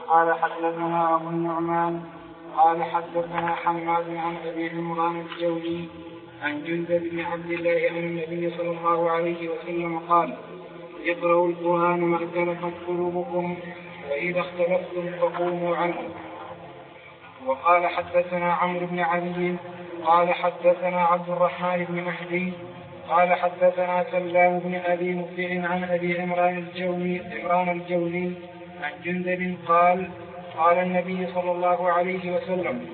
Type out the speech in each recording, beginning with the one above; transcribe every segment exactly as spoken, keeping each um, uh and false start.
قال حدثنا أبو النعمان قال حدثنا حماد عن أبي عمران الجولي عن جندب بن عبد الله عن النبي صلى الله عليه وسلم قال اقرأوا القرآن ما اختلفت قلوبكم وإذا اختلفتم فقوموا عنه. وقال حدثنا عمرو بن علي قال حدثنا عبد الرحمن بن مهدي قال حدثنا سلام بن أبي مطيع عن أبي عمران الجولي, عمران الجولي عن جندب قال قال النبي صلى الله عليه وسلم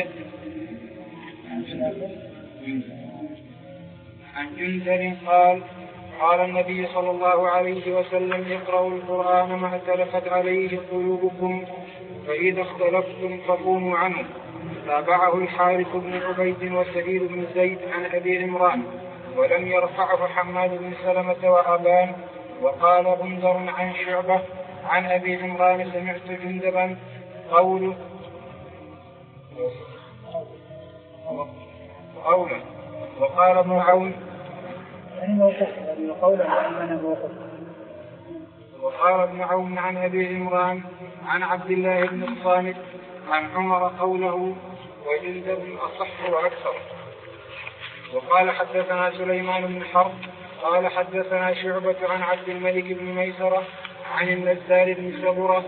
عن جندب قال قال النبي صلى الله عليه وسلم اقرأوا القرآن ما اختلفت عليه قلوبكم فإذا اختلفتم فقوموا عنه. تابعه الحارث بن عبيد وسعيد بن زيد عن أبي عمران ولم يرفعه حماد بن سلمة وأبان. وقال بندر عن شعبة عن أبي عمران سمعت جندبا قوله قوله وقال ابن عون وقال ابن عون عن أبي عمران عن عبد الله بن الصامت عن عمر قوله وجندب أصح وأكثر. وقال حدثنا سليمان بن حرب قال حدثنا شعبة عن عبد الملك بن ميسرة عن النزال بن سبرة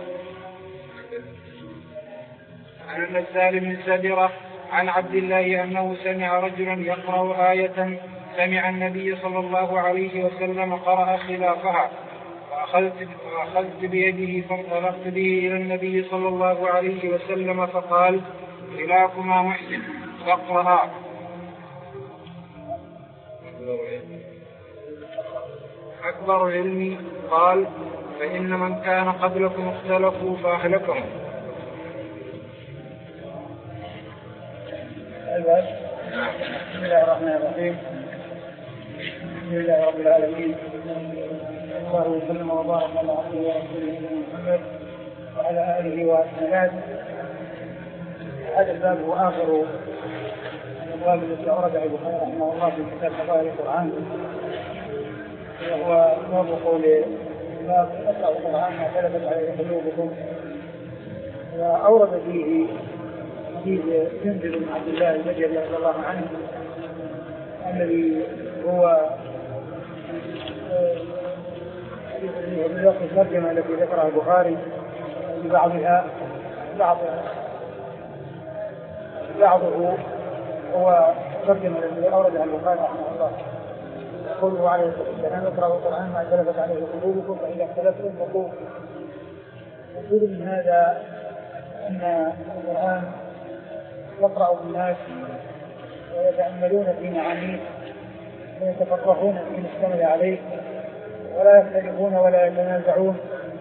عن النزال بن سبرة عن عبد الله أنه سمع رجلا يقرأ آية سمع النبي صلى الله عليه وسلم قرأ خلافها فأخذت, فأخذت بيده فانطلقت به إلى النبي صلى الله عليه وسلم فقال خلافما محسن فاقرأ. أكبر علمي قال فإن من كان قبلكم اختلفوا فأهلكهم. بسم الله الرحمن الرحيم. الحمد لله رب العالمين الله وسلم وبارك على عبده ورسوله محمد وعلى آله وأصحابه. هذا الباب هو آخر الأبواب التي أوردها البخاري رحمه الله في كتاب فضائل القرآن، وهو باب قول باب اقرأوا القرآن ما اختلفت عليه قلوبكم. وأورد فيه حديث جندب بن عبد الله البجلي رضي الله عنه الذي هو بلغة الترجمة التي ذكرها البخاري ببعضها بعض بعضه هو ترجمة الذي أوردها البخاري رحمه الله. قوله عليه الصلاة والسلام اقرأوا القرآن ما اختلفت عليه قلوبكم فإذا اختلفتم فقولوا. يقول من هذا أن القرآن يقرأ الناس ويتأملون في معانيه ويتفقهون في المشتمل عليه ولا يختلفون ولا يتنازعون.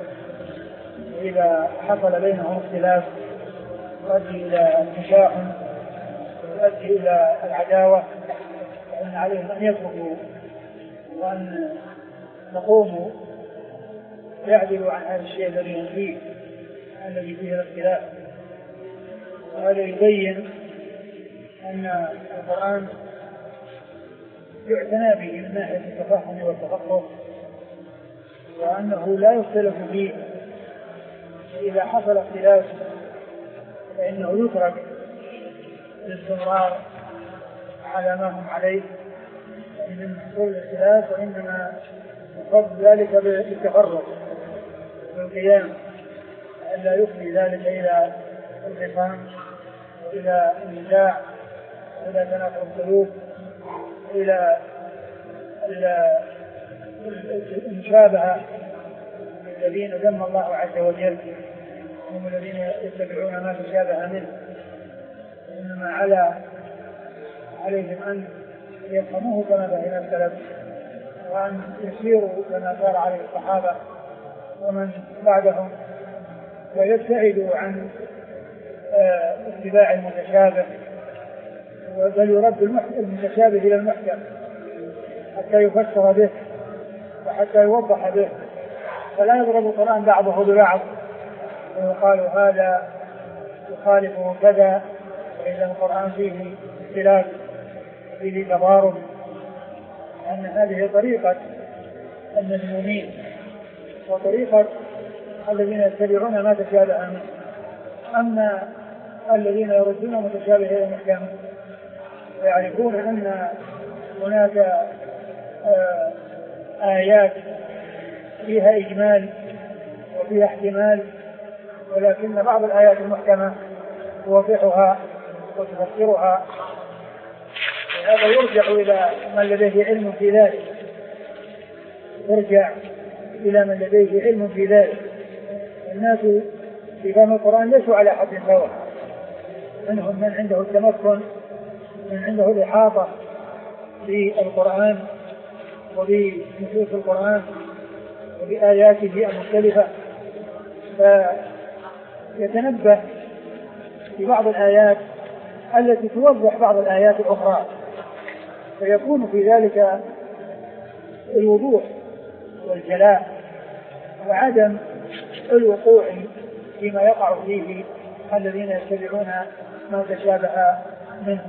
إذا حصل بينهم اختلاف يؤدي إلى تشاحن يؤدي إلى العداوة فإن عليهم أن يتركوا وأن نقوموا يعدلوا عن هذا الشيء الذي هم فيه الذي فيه الاختلاف. وهذا يبين أن القرآن يعتنى به من ناحية التفهم والتفقه وأنه لا يختلف فيه. إذا حصل اختلاف فإنه يترك الاستمرار على ما هم عليه من حصول الاختلاف، وإنما يفضل ذلك بالتفرق والقيام ألا يفضي ذلك إلى الانقسام وإلى النزاع وإلى تنافر القلوب إلى المشابهة الذين ذم الله عز وجل هم الذين يتبعون ما تشابه منه. إنما على عليهم أن يفهموه كما فهم السلف وأن يسيروا كما سار عليه الصحابة ومن بعدهم ويبتعدوا عن اتباع المتشابه، بل يرد المتشابه إلى المحكم حتى يفسر به وحتى يوضح به، فلا يضرب القرآن بعضه ببعض ويقال هذا يخالفه كذا وإذا القرآن فيه اختلاف فيه تضارب. أن هذه طريقة المذمومين وطريقة الذين يتبعون ما تشابه منه. أما الذين يردون متشابه إلى محكم ويعرفون أن هناك آيات فيها إجمال وفيها احتمال، ولكن بعض الآيات المحكمة توضحها وتفسرها، هذا يرجع إلى من لديه علم في ذلك يرجع إلى من لديه علم في ذلك. الناس في فهم القرآن ليسوا على حد سواء، منهم من عنده التمكن، من عنده الإحاطة بالقرآن وبنصوص القرآن وبآياته المختلفة، فيتنبه في بعض الآيات التي توضح بعض الآيات الأخرى، فيكون في ذلك الوضوح والجلاء وعدم الوقوع فيما يقع فيه الذين يتبعون ما تشابه منه.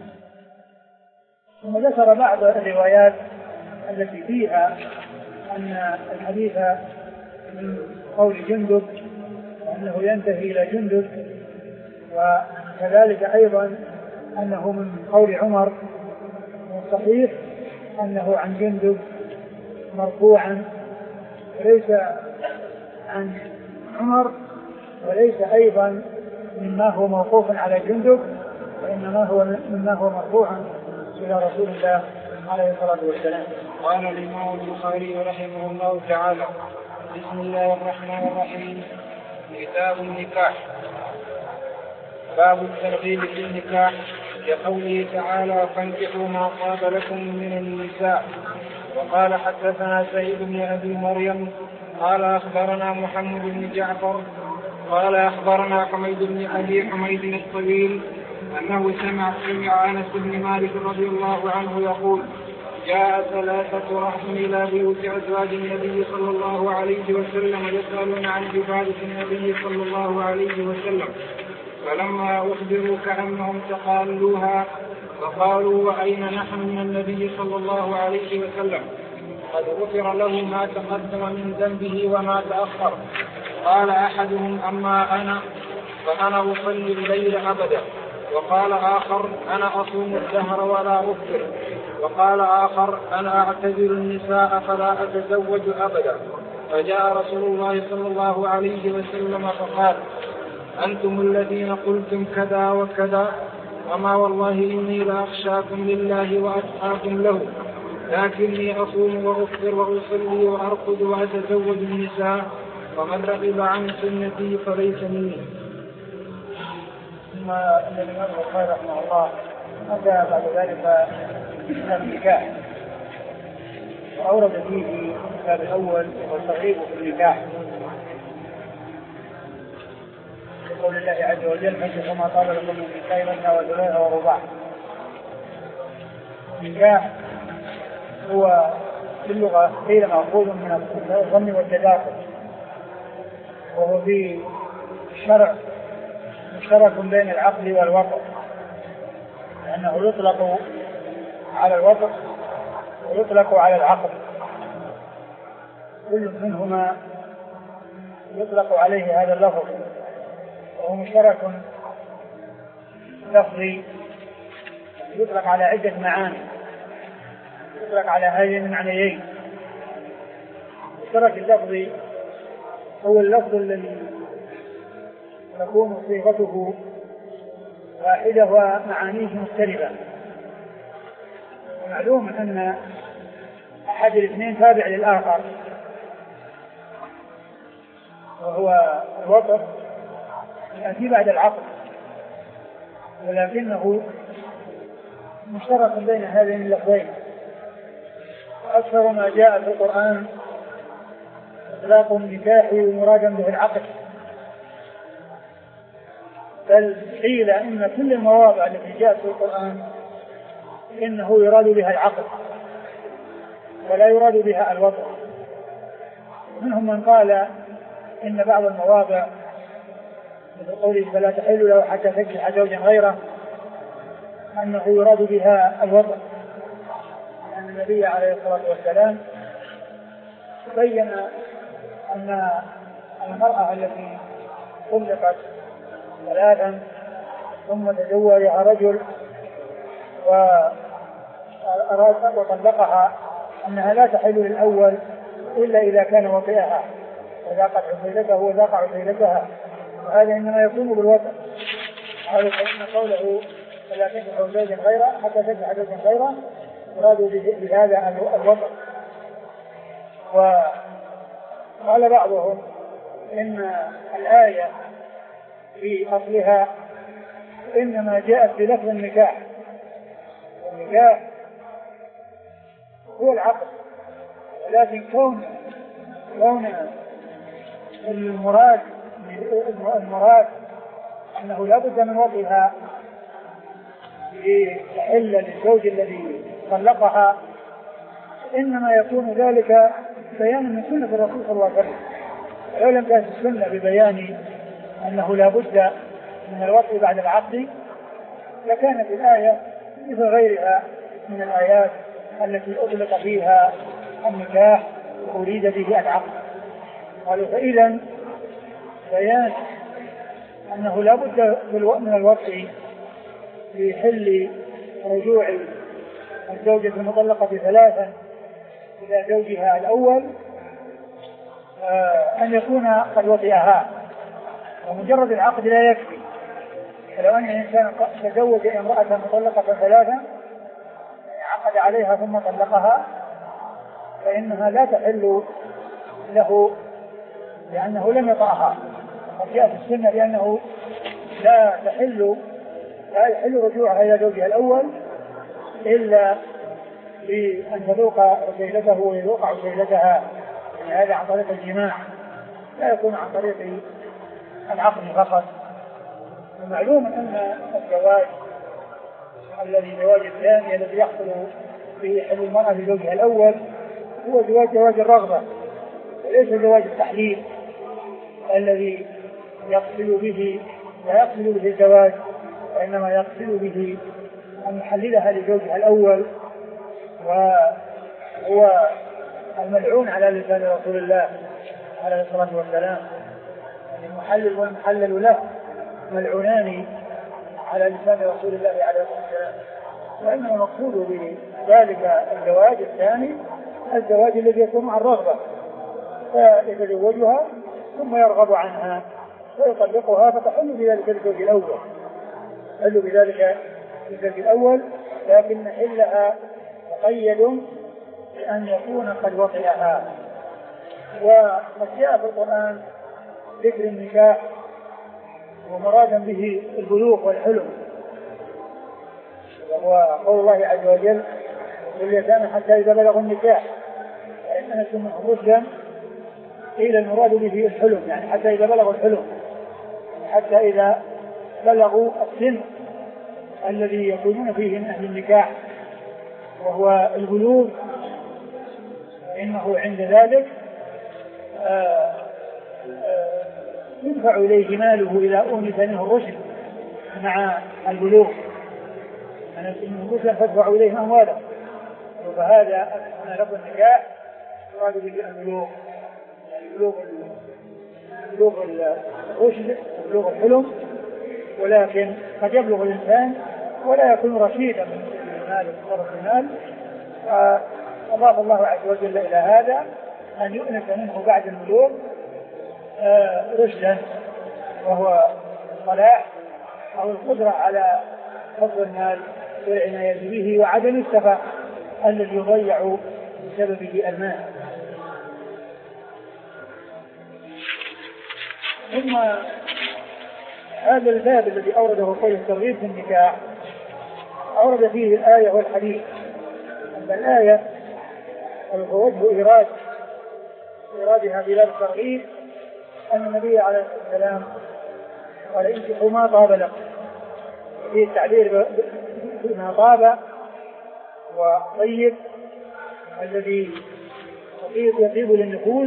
ثم ذكر بعض الروايات التي فيها أن الحديث من قول جندب وأنه ينتهي إلى جندب، وكذلك أيضا أنه من قول عمر، والصحيح أنه عن جندب مرفوعا وليس عن عمر، وليس أيضا مما هو موقوف على جندب، وإنما هو مما هو مرفوعا إلى رسول الله عليه الصلاة والسلام. قال الإمام البخاري رحمه الله تعالى: بسم الله الرحمن الرحيم. كتاب النكاح. باب الترغيب في النكاح، لقوله تعالى: فانكحوا ما طاب لكم من النساء. وقال حدثنا سعيد بن أبي مريم قال أخبرنا محمد بن جعفر قال أخبرنا حميد بن أبي حميد الطويل أنه سمع سمع أنس بن مالك رضي الله عنه يقول: جاء ثلاثة رهط إلى بيوت أزواج النبي صلى الله عليه وسلم يسألون عن عبادة النبي صلى الله عليه وسلم، فلما أخبروا كأنهم تقالوها فقالوا: وأين نحن من النبي صلى الله عليه وسلم؟ قد غفر له ما تقدم من ذنبه وما تأخر. قال أحدهم: أما أنا فأنا أصلي الليل أبدا. وقال آخر: أنا أصوم الدهر ولا أفطر. وقال آخر: أنا أعتزل النساء فلا أتزوج أبدا. فجاء رسول الله صلى الله عليه وسلم فقال: أنتم الذين قلتم كذا وكذا، وما والله إني لأخشاكم لله وأتقاكم له، لكني أصوم وأفطر وأصلي وأرقد وأتزوج النساء، ومن رغب عن سنتي فليس مني. ثم ان الامام البخاري رحمه الله اتى بعد ذلك كتاب النكاح، واورد فيه في الباب الاول والترغيب في النكاح، بقول الله عز وجل: فانكحوا ما طاب لكم من النساء مثنى وثلاث ورباع. النكاح هو في اللغه قيل مأخوذ من الظن والتداخل، وهو في الشرع مشترك بين العقل والوطء، لأنه يطلق على الوطء ويطلق على العقل، كل منهما يطلق عليه هذا اللفظ، وهو مشترك لفظي يطلق على عدة معاني، يطلق على هذين المعنيين. المشترك اللفظي هو اللفظ الذي تكون صيغته واحدة ومعانيه مختلفة، ومعلوم أن أحد الاثنين تابع للآخر، وهو الوطء يأتي بعد العقل، ولكنه مشترك بين هذين اللفظين. وأكثر ما جاء في القرآن إطلاق النكاح ومرادا به العقل، بل قيل إن كل المواضع التي جاءت في القرآن إنه يراد بها العقل ولا يراد بها الوطء. منهم من قال إن بعض المواضع مثل قوله: فلا تحل له حتى تنكح زوجا غيره، أنه يراد بها الوطء، لأن النبي عليه الصلاة والسلام بين أن المرأة التي طلقت ثلاثا ثم تزوجها رجل وأراد وطلقها أنها لا تحل للأول إلا إذا كان وطئها وذاقت عسيلته وذاق عسيلتها، وهذا إنما يكون بالوطء. هذا فإن قوله فلا تنكحوا زوجا غيره حتى تنكح زوجا غيره يراد بهذا الوطء. وقال بعضهم إن الآية في أصلها إنما جاءت بلفظ النكاح، والنكاح هو العقد، ولكن كون كون المراد المراد أنه لا بد من وضعها لتحل للزوج الذي طلقها، إنما يكون ذلك بيانا من سنة الرسول صلى الله عليه وسلم. ولو لم تأتي السنة ببيان أنه لا بد من الوضع بعد العقد لكانت الآية مثل غيرها من الآيات التي أطلق فيها النكاح وأريد به العقد. قالوا فإذا بيان أنه لا بد من الوضع لحل رجوع الزوجة المطلقة ثلاثا إلى زوجها الأول أن يكون قد وطئها، ومجرد العقد لا يكفي. فلو أن الإنسان تزوج امرأة مطلقة ثلاثا عقد عليها ثم طلقها فإنها لا تحل له لأنه لم يطأها. قد جاء في السنة لأنه لا تحل لا يحل رجوعها إلى زوجها الأول إلا بأن تذوق عسيلته ويذوق عسيلتها، يعني هذا عن طريق الجماع لا يكون عن طريق العقد فقط. ومعلوم أن الزواج الذي زواج الثاني الذي يحصل به حل المرأة لزوجها الأول هو زواج زواج الرغبة وليس زواج التحليل الذي يقصد به لا يقصد به الزواج، وإنما يقصد به أن يحللها لزوجها الأول، وهو الملعون على لسان رسول الله عليه الصلاة والسلام. المحلل والمحلل له ملعونان على لسان رسول الله عليه الصلاة والسلام. وإنما المقصود بذلك الزواج الثاني الزواج الذي يكون مع الرغبة، فيتزوجها ثم يرغب عنها ويطلقها فتحل بذلك الزوج الأول حل بذلك الزوج الأول لكن حلها مقيد بأن يكون قد وطئها. وقد جاء في القرآن ذكر النكاح ومرادا به البلوغ والحلم، وقول الله عز وجل واليتامى حتى إذا بلغوا النكاح فإن أنتم منهم رشدا، قيل المراد به الحلم يعني حتى إذا بلغوا الحلم، حتى إذا بلغوا السن الذي يكونون فيه من أهل النكاح وهو البلوغ، إنه عند ذلك آآ آآ يدفع إليه ماله إذا أونس منه الرشد مع البلوغ، أنا منه الرشد فادفع إليه أمواله. فهذا أنا لفظ النكاح يراد به البلوغ، بلوغ بلوغ الرشد وبلوغ الحلم، ولكن قد يبلغ الإنسان ولا يكون رشيدا من المال وتصرف المال. فأضاف الله عز وجل إلى هذا أن يؤنس منه بعد البلوغ رشدا وهو الصلاح أو القدرة على حفظ المال والعناية به وعدم السفه الذي يضيع بسببه المال. ثم هذا الباب الذي أورده قول الترغيب في النكاح أورد فيه الآية والحديث. أما الآية وجه إيراد إيرادها بلاد الترغيب أن النبي عليه الصلاة والسلام قال انكحوا ما طاب لكم، فيه التعبير بما طاب وطيب الذي يطيب للنفوس،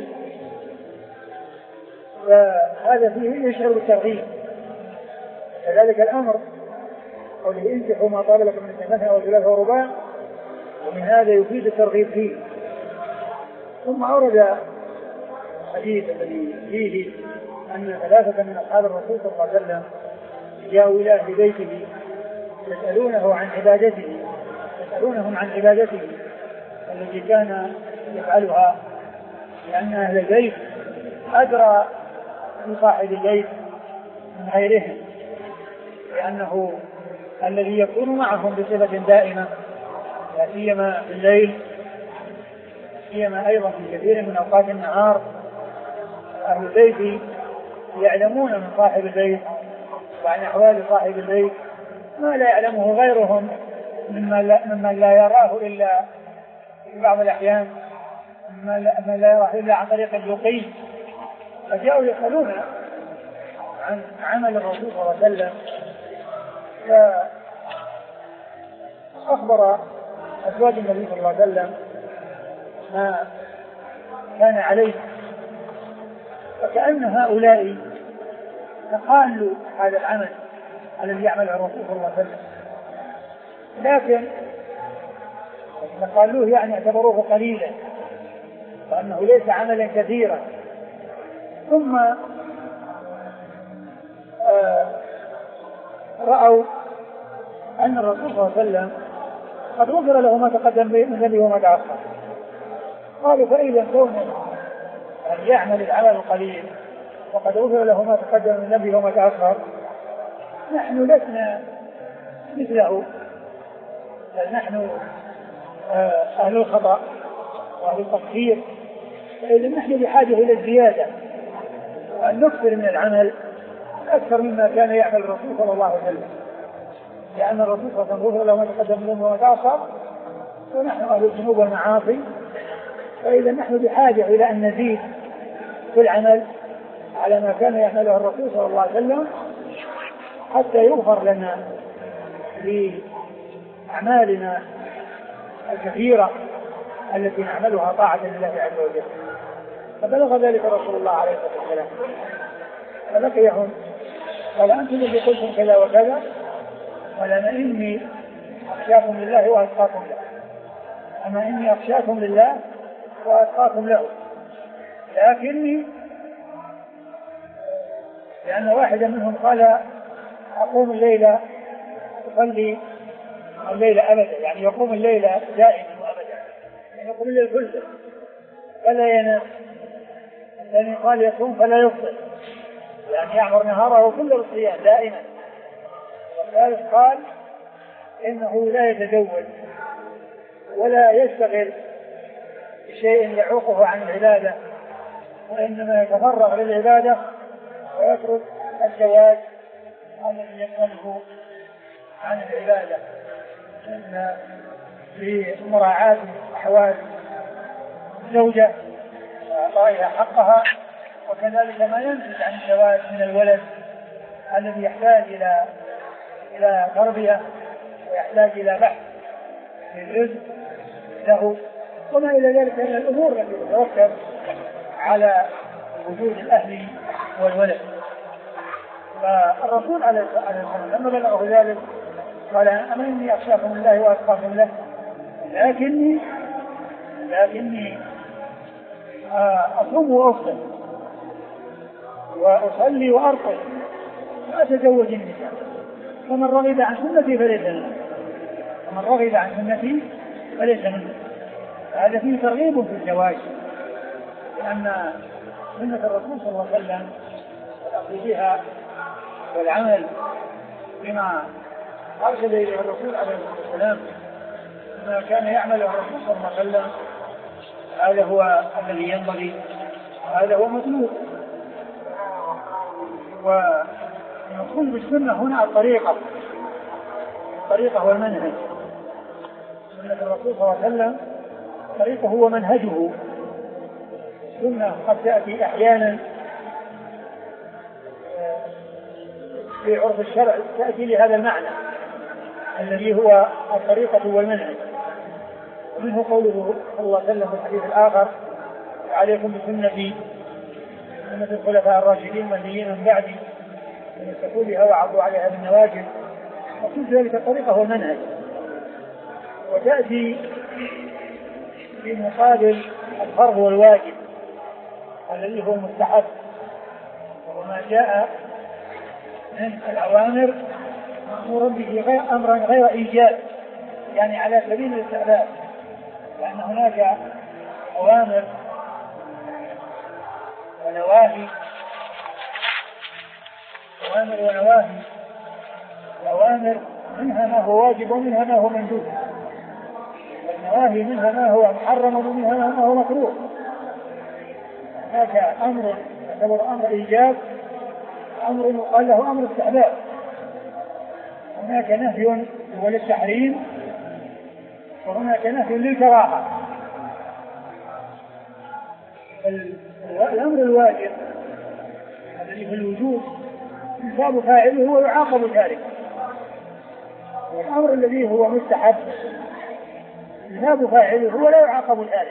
فهذا فيه يشعر بالترغيب. كذلك الأمر قوله انكحوا ما طاب لكم من النساء وثلاث ورباع، ومن هذا يفيد الترغيب فيه. ثم أورد الحديث الذي فيه أن ثلاثة من أصحاب الرسول صلى الله عليه وسلم جاءوا إلى أهل بيته يسألونه عن عبادته يسألونهم عن عبادته التي كان يفعلها، لأن أهل البيت أدرى بصاحب البيت من غيرهم، لأنه الذي يكون معهم بصفة دائمة لا سيما في الليل، سيما أيضا في كثير من أوقات النهار. أهل البيت يعلمون من صاحب البيت وعن أحوال صاحب البيت ما لا يعلمه غيرهم ممن لا, ممن لا يراه إلا في بعض الأحيان، ممن لا يراه إلا عن طريق اللقي. فجاءوا يسألون عن عمل الرسول صلى الله عليه وسلم، فأخبر أزواج النبي صلى الله عليه وسلم ما كان عليه، فكأن هؤلاء تقالوا هذا العمل الذي يعمل الرسول صلى الله عليه وسلم، لكن تقالوه يعني اعتبروه قليلا وأنه ليس عملا كثيرا. ثم آه رأوا أن الرسول صلى الله عليه وسلم قد غفر له ما تقدم من ذنبه وما تأخر. قالوا فإذا كونه أن يعمل العمل القليل وقد غفر له ما تقدم من ذنبه وما تأخر، نحن لسنا مثله، بل نحن أهل الخطأ وأهل التقصير، فإذا نحن بحاجة إلى الزيادة وأن نكثر من العمل أكثر مما كان يعمل الرسول صلى الله عليه وسلم، لأن الرسول صلى الله عليه وسلم غفر له ما تقدم من ذنبه وما تأخر، ونحن أهل الذنوب والمعاصي، فإذا نحن بحاجة إلى أن نزيد في العمل على ما كان يعمله الرسول صلى الله عليه وسلم حتى يغفر لنا لأعمالنا الكثيرة التي نعملها طاعة لله عز وجل. فبلغ ذلك رسول الله عليه الصلاة والسلام فلقيهم قال أنتم الذي قلتم كذا وكذا، قال أنا إني أخشاكم لله وأتقاكم له، أما إني أخشاكم لله وأتقاكم له، لكني لأن واحدا منهم قال أقوم الليلة أصلي الليلة أبدا، يعني يقوم الليلة دائما وأبدا، يعني يقوم الليل كله فلا ينام. الثاني قال يصوم فلا يفطر، يعني يعمر نهاره كله بالصيام دائما. والثالث قال إنه لا يتزوج ولا يشتغل بشيء يعوقه عن العبادة، وإنما يتفرغ للعبادة ويترك الزواج الذي يشغله عن العبادة بمراعاة أحوال الزوجة وإعطائها حقها، وكذلك ما ينتج عن الزواج من الولد الذي يحتاج إلى إلى تربية ويحتاج إلى بحث في الرزق له، وما إلى ذلك من الأمور التي تترتب على وجود الأهل والولد. فالرسول عليه الصلاة والسلام لما بلغه ذلك قال أما إني أخشاكم الله وأتقاكم له، لكني لكني أصوم وأفطر وأصلي وأرقد وأتزوج النساء، فمن رغب عن سنتي فليس مني، ومن رغب عن سنتي فليس مني. هذا فيه ترغيب في الزواج، لأن سنة الرسول صلى الله عليه وسلم الأخذ بها والعمل بما أرشد إليه الرسول عليه الصلاة والسلام ما كان يعمل الرسول صلى الله عليه وسلم، هذا هو الذي ينبغي، هذا هو مطلوب. والمقصود بالسنة هنا الطريقة، الطريقة والمنهج. سنة الرسول صلى الله عليه وسلم طريقه هو منهجه. السنة قد تأتي أحيانا في عرف الشرع تأتي لهذا المعنى الذي هو الطريقة والمنهج، منه قوله صلى الله عليه وسلم في الحديث الآخر عليكم بسنتي سنة الخلفاء الراشدين المهديين من بعدي يمسكوا بها وعضوا عليها بالنواجذ. وكل ذلك الطريقة والمنهج، وتأتي في مقابل الفرض والواجب الذي هو مستحب وما جاء من الأوامر مأمور به غير أمرا غير إيجاب، يعني على سبيل الاستحباب، لأن هناك أوامر ونواهي أوامر ونواهي الأوامر منها ما هو واجب ومنها ما هو مندوب، والنواهي منها ما هو محرم ومنها ما هو مكروه. هناك أمر يعتبر أمر إيجاب، أمر يقال له أمر استحباب، هناك نهي هو للتحريم، وهناك نهي للكراهة. الأمر الواجب الذي في الوجوب يثاب فاعله ويعاقب تاركه، والأمر الذي هو مستحب يثاب فاعله ولا يعاقب تاركه.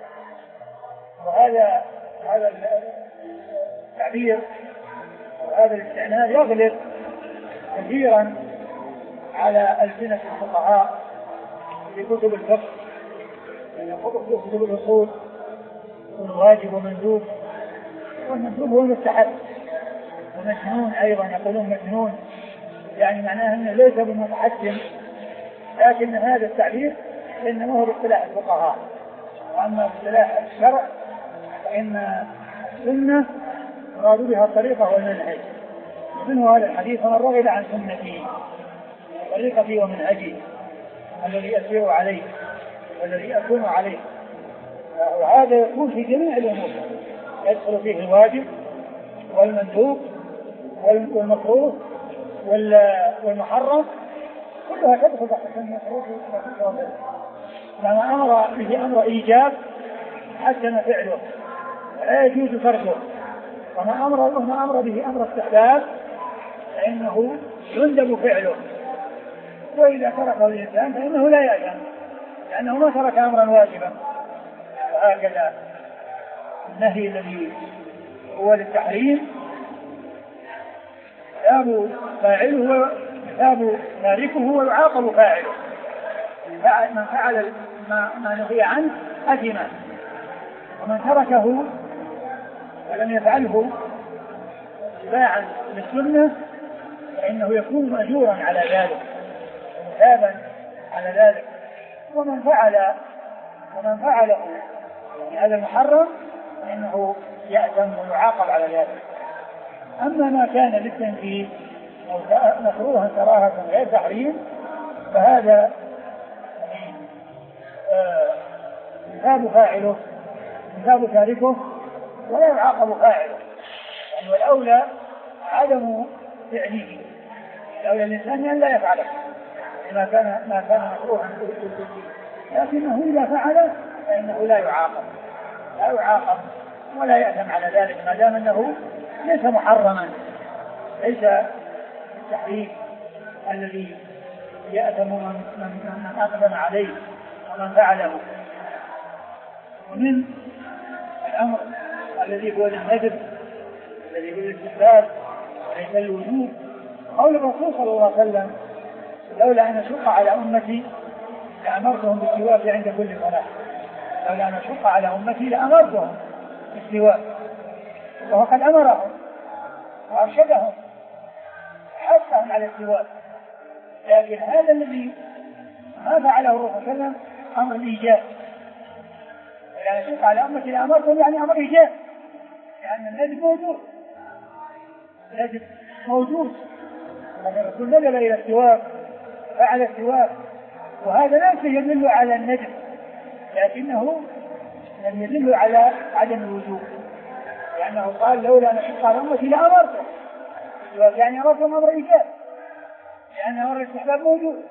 وهذا هذا التعبير وهذا الاستعمال يغلب كثيرا على ألسنة الفقهاء في كتب الفقه، يعني كتب الأصول واجب ومندوب، والمندوب هو المستحب، ومجنون أيضا يقولون مجنون، يعني معناه أنه ليس بمتحكم، لكن هذا التعبير إنما هو باصطلاح الفقهاء، وأما باصطلاح الشرع فإن السنة مراد بها الطريقة والمنهج، منه هذا الحديث: ومن رغب عن سنتي طريقتي ومنهجي الذي أسير عليه والذي أكون عليه. وهذا يكون في جميع الأمور، يدخل فيه الواجب والمندوب والمكروه والمحرم، كلها تدخل تحت المكروه والمحرم. لما أمر به أمر إيجاب حسن فعله ولا يجوز تركه، وما أمر وما أمر به أمر استحباب فإنه يندب فعله، وإذا تركه الإنسان فإنه لا يأثم لأنه ما ترك أمرا واجبا. وهكذا النهي الذي هو للتحريم يثاب فاعله ويثاب تاركه ويعاقب فاعله. من فعل ما نهي عنه أثم، ومن تركه ولم يفعله اتباعا للسنة فإنه يكون مأجورا على ذلك ومثابا على ذلك. ومن فعل ومن فعله هذا المحرم فإنه يأثم ويعاقب على ذلك. أما ما كان للتنفيذ أو مكروها كراهة غير تحريم فهذا يثاب فاعله يثاب تاركه ولا يعاقب فاعله، يعني الأولى عدم فعله، الأولى الإنسان أن لا يفعله ما كان ما كان مكروها، لكنه إذا فعله فإنه لا يعاقب لا يعاقب ولا يأثم على ذلك ما دام أنه ليس محرما، ليس التحريم الذي يأثم من, من, من أقدم عليه ومن فعله. ومن الأمر الذي هو الندب الذي هو الاستحباب وليس الوجوب قول الرسول صلى الله عليه وسلم: لولا أن أشق على أمتي لأمرتهم بالسواك عند كل صلاة. لولا أن أشق على أمتي لأمرتهم بالسواك، وهو قد أمرهم وأرشدهم حثهم على السواك، لكن هذا الذي ما فعله الرسول صلى الله عليه وسلم أمر الإيجاب. لولا أن أشق على أمتي لأمرتهم يعني أمر إيجاب، لأن الندب موجود الندب موجود لكن الرسول ندب إلى السواك فعل السواك، وهذا ليس يدل على الندب لكنه لم يدل على عدم الوجوب، لأنه قال: لولا أن أشق على أمتي لأمرتهم، يعني أمرتهم أمر إيجاب، لأن أمر الاستحباب موجود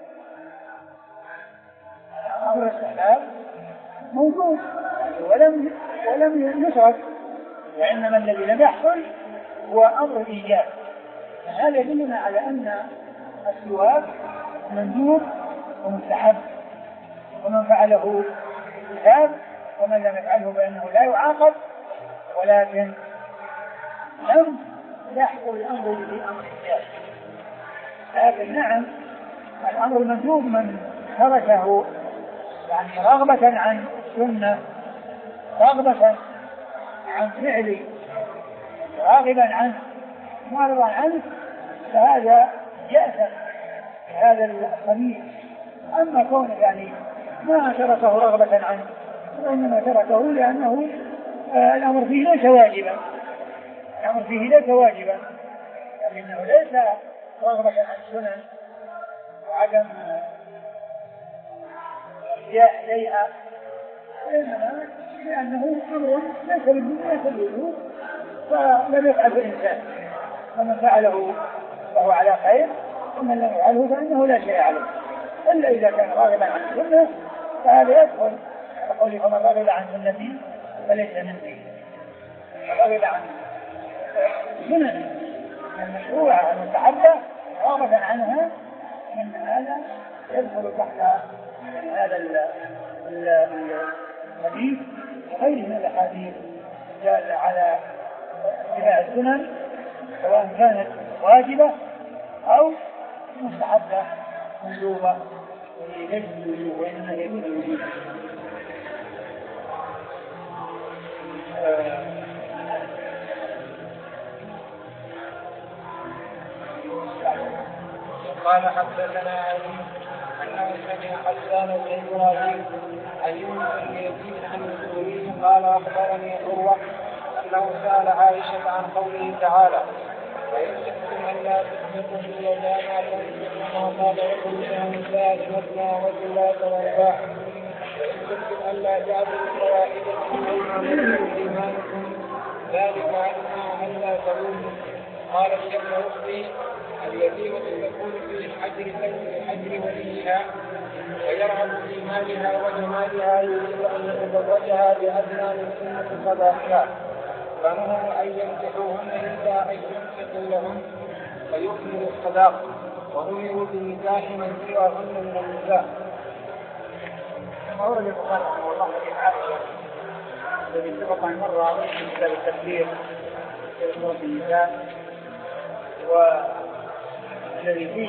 أمر الاستحباب موجود ولم ولم يشرك، وإنما الذي لم يحصل هو أمر الإيجاب. هذا يدلنا على أن السواك مندوب ومستحب، ومن فعله يثاب ومن لم يفعله فإنه لا يعاقب، ولكن لم يحصل الأمر به أمر الإيجاب. لكن نعم الأمر المندوب من تركه يعني رغبة عن السنة، رغبة عن فعل راغبا عنه ما رضى عنه فهذا يأثم هذا الخبيث. أما كونه يعني ما تركه رغبة عنه وإنما تركه لأنه آه الأمر فيه ليس واجبا، الأمر فيه ليس واجبا، لأنه ليس رغبة عن السنن وعدم إحياء إليها، وإنما لأنه أمر ليس بالوجوب فلم يفعل الإنسان، فمن فعله فهو على خير ومن لم يفعله فإنه لا شيء عليه، إلا إذا كان راغبا عن السنة فهذا يدخل قوله فمن رغب عن سنتي فليس مني. رغب عن سنن المشروعة المستحبة رغبا عنها من هذا يدخل تحت هذا الحديث وغيره من الأحاديث دالة على اتباع السنن سواء كانت واجبة أو مستحبة مندوبة ليس بالوجوب وإنما هي بالوجوب. قال حدثنا علي أنه سمع حسان بن إبراهيم عن يونس بن يزيد عن الزهري قال أخبرني عروة أنه سأل عائشة عن قوله تعالى وإن خفتم ألا تسبقوا باليتامى فانكحوا ما طاب لكم من النساء مثنى وثلاث ورباع وإن خفتم ألا تعدلوا فواحدة أو ما ملكت أيمانكم ذلك أدنى ألا تعولوا. قالت يا ابن أختي اليتيمة تكون في الحجر في حجر وليها ويرغب في مالها وجمالها يريد أن يتزوجها بأدنى من سنة صداقها فنهوا أن ينكحوهن إلا أن ينفقوا لهن فيكملوا الصداق وأمروا بنكاح من سواهن من النساء. كما ورد البخاري رحمه الله حديث عائشة الذي سبق أن مر في كتاب التفسير في سورة النساء والذي فيه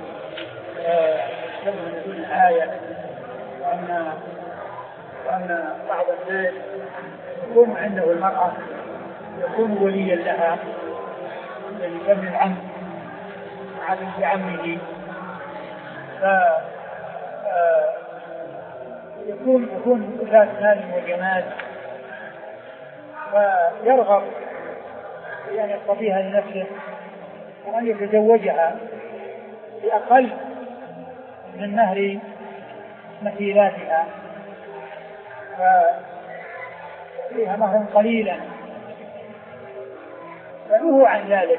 سبب نزول الآية وأن وأن بعض الناس يكون عنده المرأة يكون وليا لها يعني كابن العم مع بنت عمه فيكون يكون ذات مال وجمال فيرغب بأن يصطفيها لنفسه وأن يتزوجها بأقل من مهر مثيلاتها فيها مهرا قليلا فنهوا عن ذلك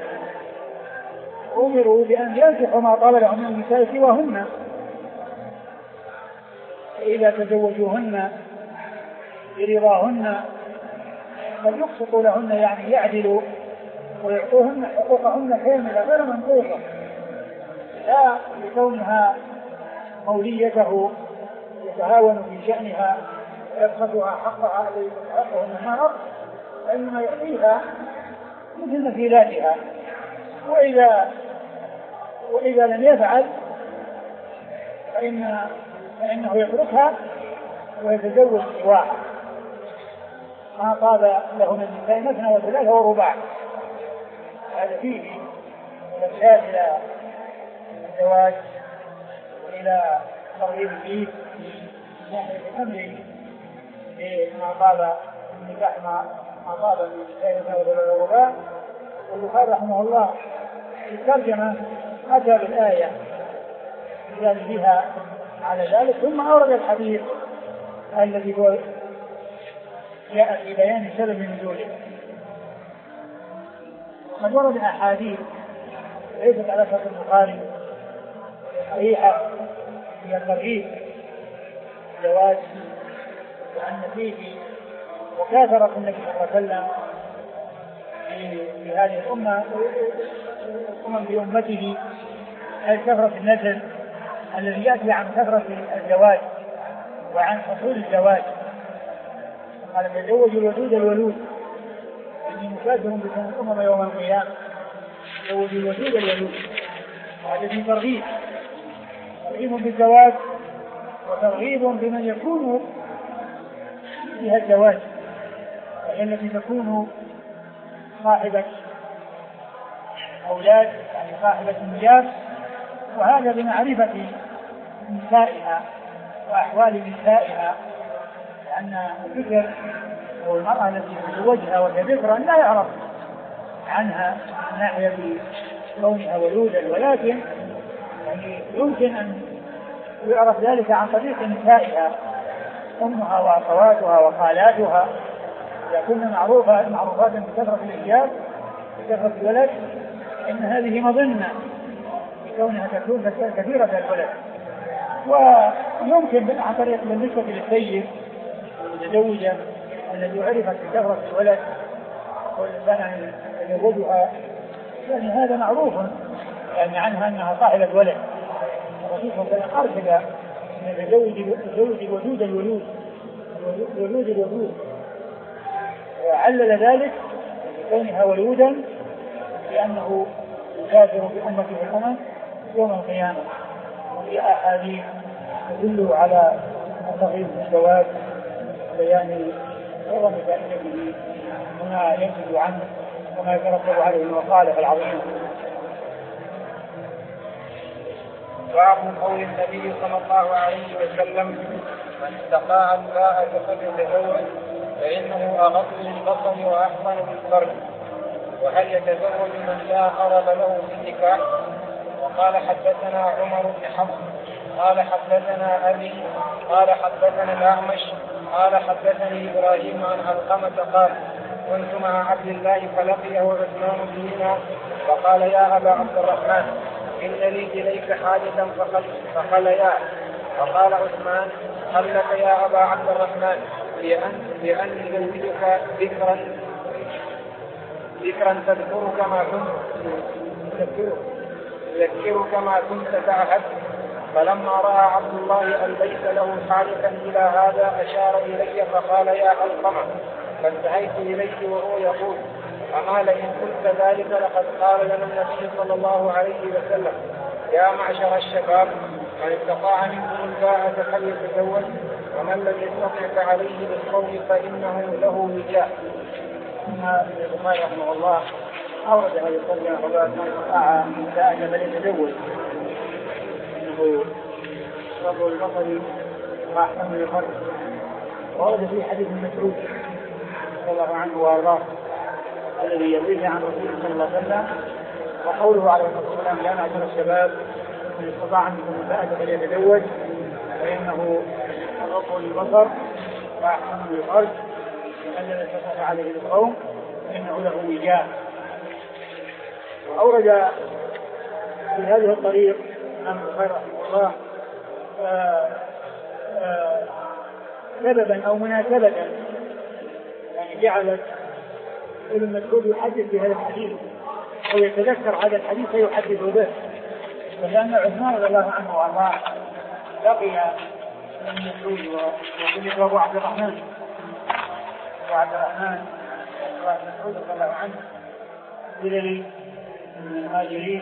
أمروا بأن ينكحوا ما طاب لهم من النساء سواهن فإذا تزوجوهن برضاهن فليقسطوا لهن يعني يعدلوا ويعطوهن حقوقهن كاملة غير منقوصة لا لكونها موليته يتهاون في شأنها ويبخسها حقها الذي يستحقه من المهر فإنما يعطيها مثل مثيلاتها وإذا وإذا لم يفعل فإن فإنه يتركها ويتزوج سواها ما طاب له من النساء مثنى وثلاثة ورباع. هذا فيه إرشاد إلى الزواج وإلى ترغيب فيه من ناحية الأمر بما طاب النكاح ما طاب من النساء مثنى وثلاثة ورباع. والبخاري رحمه الله في الترجمة أتى بالآية يدل بها على ذلك ثم أورد الحديث الذي هو جاء في بيان سبب نزوله. قد ورد أحاديث ليست على شرط البخاري صحيحة هي الترغيب الزواج وأن فيه مكاثرة النبي صلى الله عليه وسلم في هذه الأمة الأمم بأمته أي كثرة النسل الذي يأتي عن كثرة الزواج وعن حصول الزواج. قال يتزوج الودود الولود إني مكاثر بكم الأمم يوم القيامة يتزوج الودود الولود. وهذا في ترغيب ترغيب بالزواج وترغيب بمن يكون فيها الزواج وهي التي تكون صاحبة أولاد يعني صاحبة إنجاب، وهذا بمعرفة نسائها وأحوال نسائها، لأن الذكر أو المرأة التي تزوجها وهي ذكرا لا يعرف عنها من ناحية كونها ولودا، ولكن يعني يمكن أن يعرف ذلك عن طريق نسائها، أمها وأخواتها وخالاتها، إذا كنا معروفة معروفات بكثرة الإنجاب بكثرة الولد، إن هذه مظنة بكونها تكون كثيرة الولد. ويمكن عن طريق بالنسبة للسيد المتزوجة الذي عرفت بكثرة الولد والإنسان يتزوجها، يعني هذا معروف يعني عنها أنها صاحبة ولد. الرسول صلى الله عليه وسلم أرشد أن يتزوج الودود الولود الولود الودود، وعلل ذلك بكونها ولودا لأنه يكافر بأمته الأمم يوم القيامة. وفي أحاديث تدل على التغيير في الزواج بيان عظم فائدته وما ينتج عنه وما يترتب عليه المصالح العظيمة. باب قول النبي صلى الله عليه وسلم: من استطاع الباءة فليتزوج فإنه أغض للبصر وأحسن للفرج. وهل يتزوج من لا قرب له في النكاح؟ وقال حدثنا عمر بن حفص قال حدثنا أبي قال حدثنا الأعمش قال حدثني إبراهيم عن علقمة قال: كنت مع عبد الله فلقيه عثمان فينا فقال: يا أبا عبد الرحمن إن لي إليك حاجة فقال يا فقال عثمان: هل لك يا أبا عبد الرحمن بأن بأن يزوجك ذكرا ذكرا تذكرك ما كنت تذكرك ما كنت تعهد؟ فلما رأى عبد الله أن ليس له حاجة إلى هذا أشار إلي فقال: يا علقمة. فانتهيت إليه وهو يقول: أما لئن قلت ذلك لقد قال لنا النبي صلى الله عليه وسلم: يا معشر الشباب من استطاع منكم الباءة فليتزوج ومن لم يستطع فعليه بالصوم فإنه له وجاء. ثم البخاري رحمه الله أورد هذه الترجمة وقال: من استطاع الباءة فليتزوج إنه رب البصر وأحسن للفرج. وورد في حديث مسعود رضي الله عنه وأرضاه الذي يرويه عن رسول صلى الله عليه وسلم وقوله عليه الصلاة والسلام: يا معشر الشباب من استطاع منكم الباءة فليتزوج فإنه أغض للبصر وأحسن للفرج ومن لم يستطع عليه بالصوم فإنه له وجاء. وأورد في هذه الطريق الإمام البخاري رحمه الله سببا أو مناسبة يعني جعلت ابن مسعود يحدث بهذا الحديث أو يتذكر هذا الحديث فيحدث به، فلأن عثمان رضي الله عنه وأرضاه لقي ابن مسعود وكنت أبو عبد الرحمن وعبد الرحمن وعبد مسعود رضي الله عنه بدليل من المهاجرين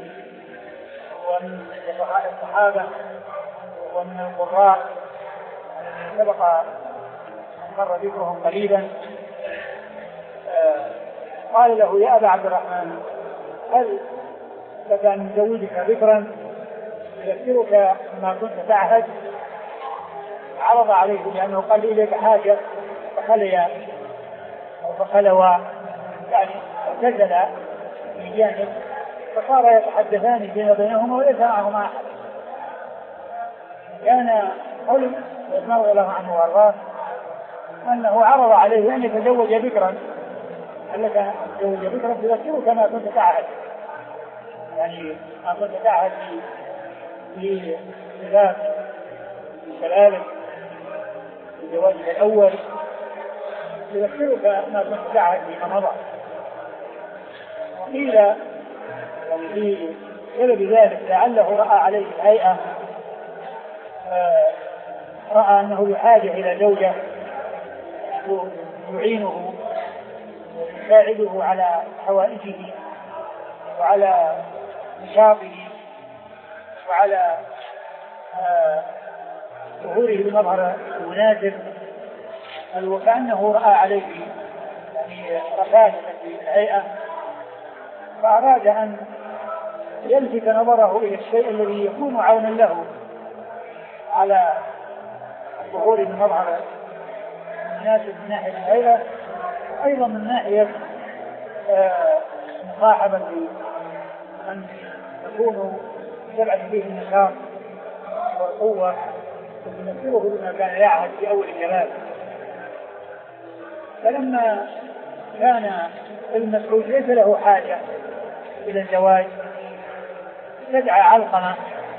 ومن فقهاء الصحابة ومن القراء سبق مر ذكرهم قريبا. قال له: يا أبا عبد الرحمن هل لك أن نزوجك ذكرا يذكرك ما كنت تعهد؟ عرض عليه لأنه قال لي إليك حاجة فخليا أو فخلوا يعني اعتزل في جانب، فصار يتحدثان فيما بينهما وليس معهما أحد. كان قول عثمان رضي الله عنه وارضاه أنه عرض عليه أن يتزوج بكرا، قال لك أن يتزوج بكرا تذكره كما كنت تعهد، يعني ما كنت تعهد في ذات شبابك في زواجك الأول تذكرك ما كنت تعهد فيما مضى. وقيل يعني في سبب ذلك لعله رأى عليه الهيئة، رأى أنه بحاجة إلى زوجة يعينه ويساعده على حوائجه وعلى نشاطه وعلى ظهوره بمظهر المناسب، وكأنه رأى عليه يعني رفاهة في الهيئة، فأراد أن يلفت نظره إلى الشيء الذي يكون عونا له على الظهور من مظهر الناس من ناحية الهيئة، أيضا من ناحية مصاحبا لمن يكون سبعا فيه النشاط والقوة يمثله بما كان يعهد في أول الجلال. فلما كان ابن مسعود ليس له حاجة إلى الزواج استدعى علقمة،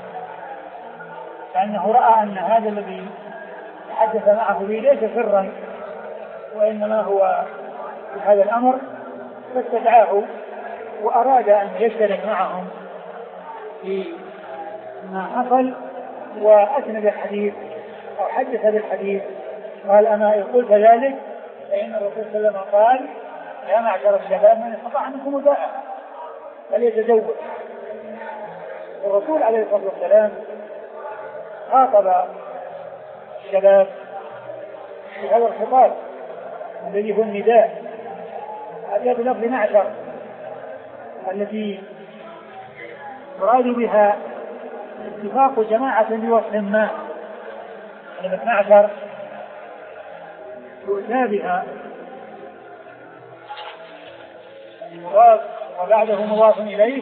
فإنه رأى أن هذا الذي تحدث معه به ليس سرا وإنما هو في هذا الأمر، فاستدعاه وأراد أن يشترك معهم في ما حصل، وأسند الحديث أو حدث بالحديث. قال أما إن قلت ذلك فإن الرسول صلى الله عليه وسلم قال يا معشر الشباب من استطاع منكم الباءة فليتزوج. الرسول عليه الصلاة والسلام خاطب الشباب في هذا الخطاب الذي هو النداء، هذا بلفظ معشر التي يراد بها اتفاق جماعة بوصف ما، كلمة معشر يؤتى بها المضاف وبعده مضاف إليه،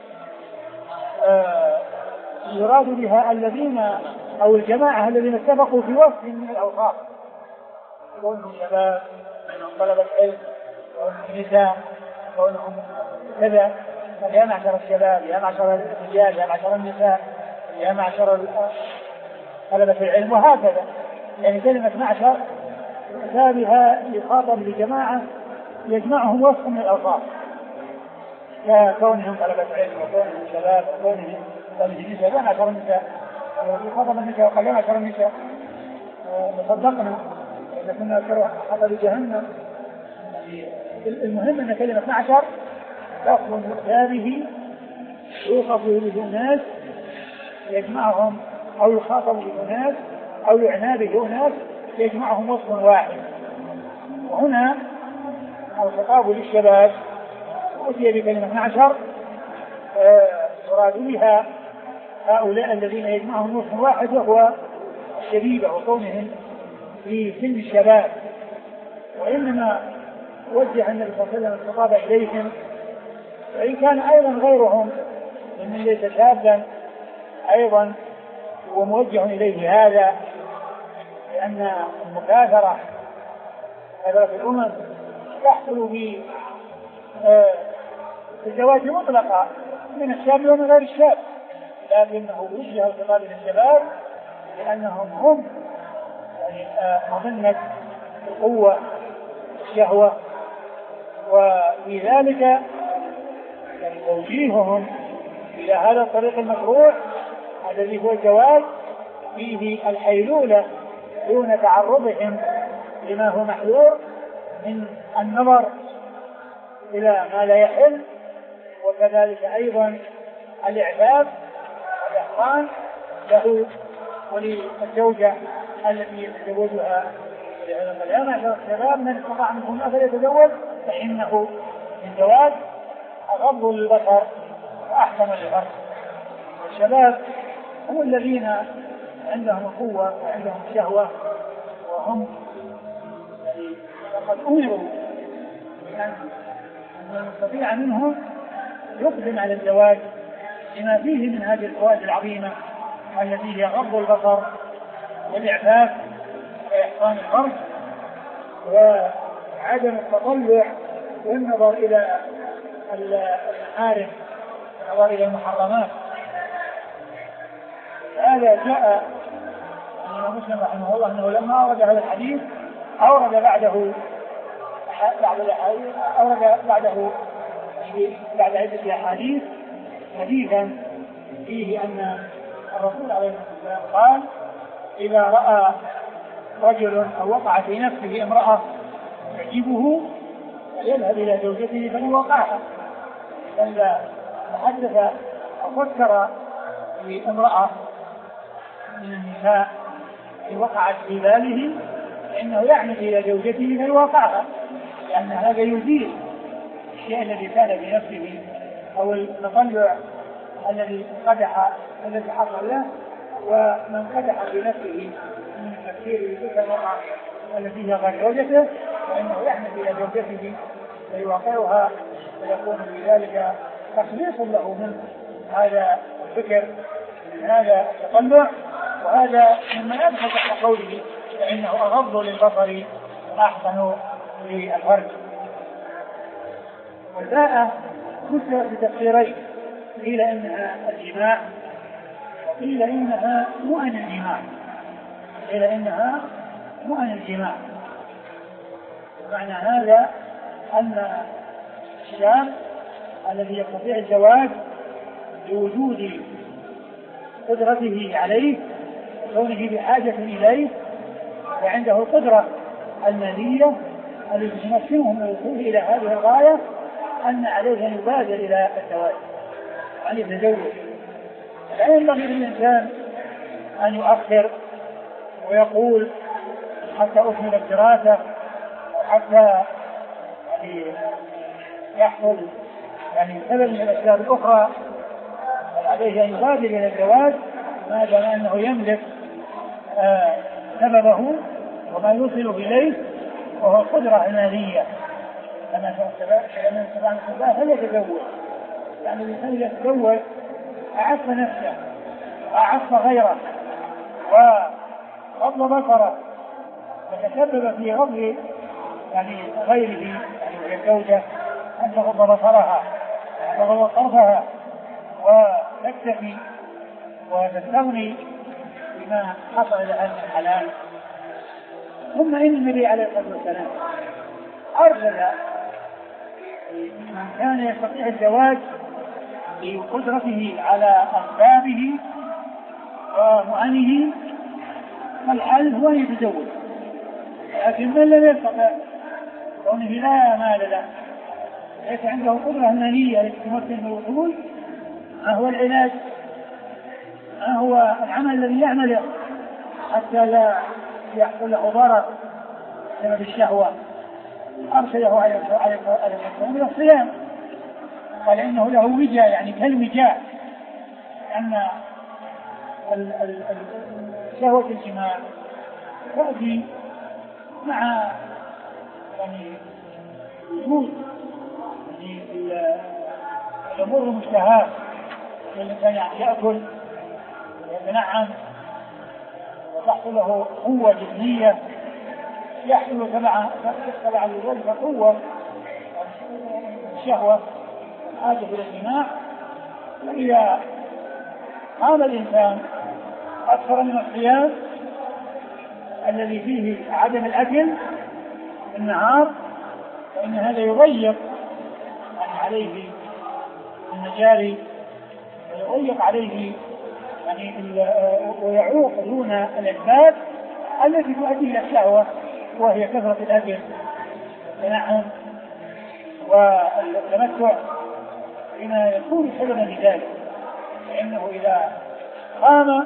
آه يراد بها الذين أو الجماعة الذين اتفقوا في وصف من الأوصاف، كونهم شباب، كونهم طلبة علم، كونهم نساء، كونهم كذا. يا معشر الشباب، يا معشر الرجال، يا معشر النساء، يا معشر طلبة العلم، وهكذا. يعني كلمة معشر بها يخاطب لجماعة يجمعهم وصف من الأوصاف، ككونهم طلبة علم وكونهم شباب وكونهم طلبة نساء. يا معشر النساء يخاطب النساء وقال يا معشر النساء تصدقنا إذا كنا أكثر حطب جهنم. المهم أن كلمة معشر لفظ هذه يوصف به الناس يجمعهم أو يخاطب به الناس أو يعنى به الناس يجمعهم وصف واحد. وهنا الخطاب للشباب أتي بكلمة معشر يراد بها هؤلاء الذين يجمعهم وصف واحد وهو الشبيبة وكونهم في سن الشباب. وإنما وجه النبي صلى الله عليه وسلم الخطاب إليهم، وإن كان أيضا غيرهم ممن ليس شابا أيضا هو موجه إليه هذا، لأن المكاثرة هذا في الأمم تحصل في الزواج مطلقة من الشاب ومن غير الشاب، لكنه وجه الخطاب للشباب لأنهم هم يعني مظنة القوة والشهوة، وفي ذلك يعني توجيههم إلى هذا الطريق المشروع الذي هو الزواج فيه الحيلولة دون تعرضهم لما هو محذور من النظر إلى ما لا يحل، وكذلك أيضا الإعفاف والإحصان له وللزوجة التي يتزوجها. يا معشر الشباب من استطاع منكم أن يتزوج فإنه الزواج أغض للبصر وأحسن للفرج. والشباب هم الذين عندهم القوة وعندهم الشهوة، وهم قد أمروا بأن المستطيع منهم يقدم على الزواج لما فيه من هذه الفوائد العظيمة التي هي غض البصر والإعفاف وإحصان الفرج وعدم التطلع والنظر إلى المحارم والنظر إلى المحرمات. هذا جاء عن مسلم رحمه الله أنه لما أورد هذا الحديث أورد بعده بعد الأحاديث أورد بعده بعد عدة أحاديث حديثا فيه أن الرسول عليه الصلاة والسلام قال إذا رأى رجل أو وقع في نفسه امرأة تعجبه فليذهب إلى زوجته فليوقعها. فإذا تحدث أو فكر في امرأة من النساء وقعت في باله فإنه يعمد إلى زوجته فليوقعها، لأن هذا يزيل الشيء الذي كان في نفسه أو التطلع الذي قدح الذي حصل له، ومن قدح بنفسه من تفكيره تلك المرأة التي هي غير زوجته فإنه يحمد إلى زوجته فيوقعها ويكون بذلك تخليص له من هذا الفكر من هذا التطلع، وهذا مما يدخل تحت قوله فإنه أغض للبصر أحسن للفرج. والباء فسرت بتفسيرين، قيل إنها الجماع وقيل إنها مؤن الجماع قيل إنها مؤن الجماع معنى هذا أن الشاب الذي يستطيع الزواج بوجود قدرته عليه وكونه بحاجة إليه وعنده القدرة المالية التي تمكنه من الوصول إلى هذه الغاية، أن عليه أن يبادر إلى الزواج وأن يتزوج. لا ينبغي للإنسان أن يؤخر ويقول حتى أكمل الدراسة وحتى يعني يحصل يعني سبب من الأسباب الأخرى، بل عليه أن يبادر إلى الزواج ما دام أنه يملك آه سببه وما يوصله إليه وهو القدرة المالية. كما من سبع الشباب فليتزوج، يعني الإنسان يتزوج أعف نفسه وأعف غيره وغض بصره وتسبب في غض يعني غيره يعني الزوجة أن تغض بصرها وتغض طرفها وتكتفي وتستغني بما حصل لها من الحلال. ثم إن النبي عليه الصلاة والسلام أرسل من كان يستطيع الزواج بقدرته على أسبابه ومؤنه فالحل هو يتزوج، لكن من لم يستطع كونه لا مال له ليس عنده قدرة مالية التي تمكن من الوصول، ما هو العلاج؟ ما هو العمل الذي يعمله حتى لا يحصل له ضرر بسبب الشهوة؟ أرسله عليه الصلاة إلى الصيام، قال إنه له وجاء يعني كالوجاء، لأن شهوة الجماع تأتي مع يعني وجود الأمور المشتهاة، الإنسان يأكل ويتنعم وتحصل له قوة جسمية، يحصل تبع تبع لذلك قوة الشهوة حاجة إلى الجماع. فإذا قام الإنسان أكثر من الصيام الذي فيه عدم الأكل في النهار فإن هذا يضيق عليه المجاري ويضيق عليه يعني ويعوق دون الأسباب التي تؤدي إلى الشهوة وهي كثرة الأكل والتنعم والتمتع بما يكون سببا لذلك. فإنه إذا قام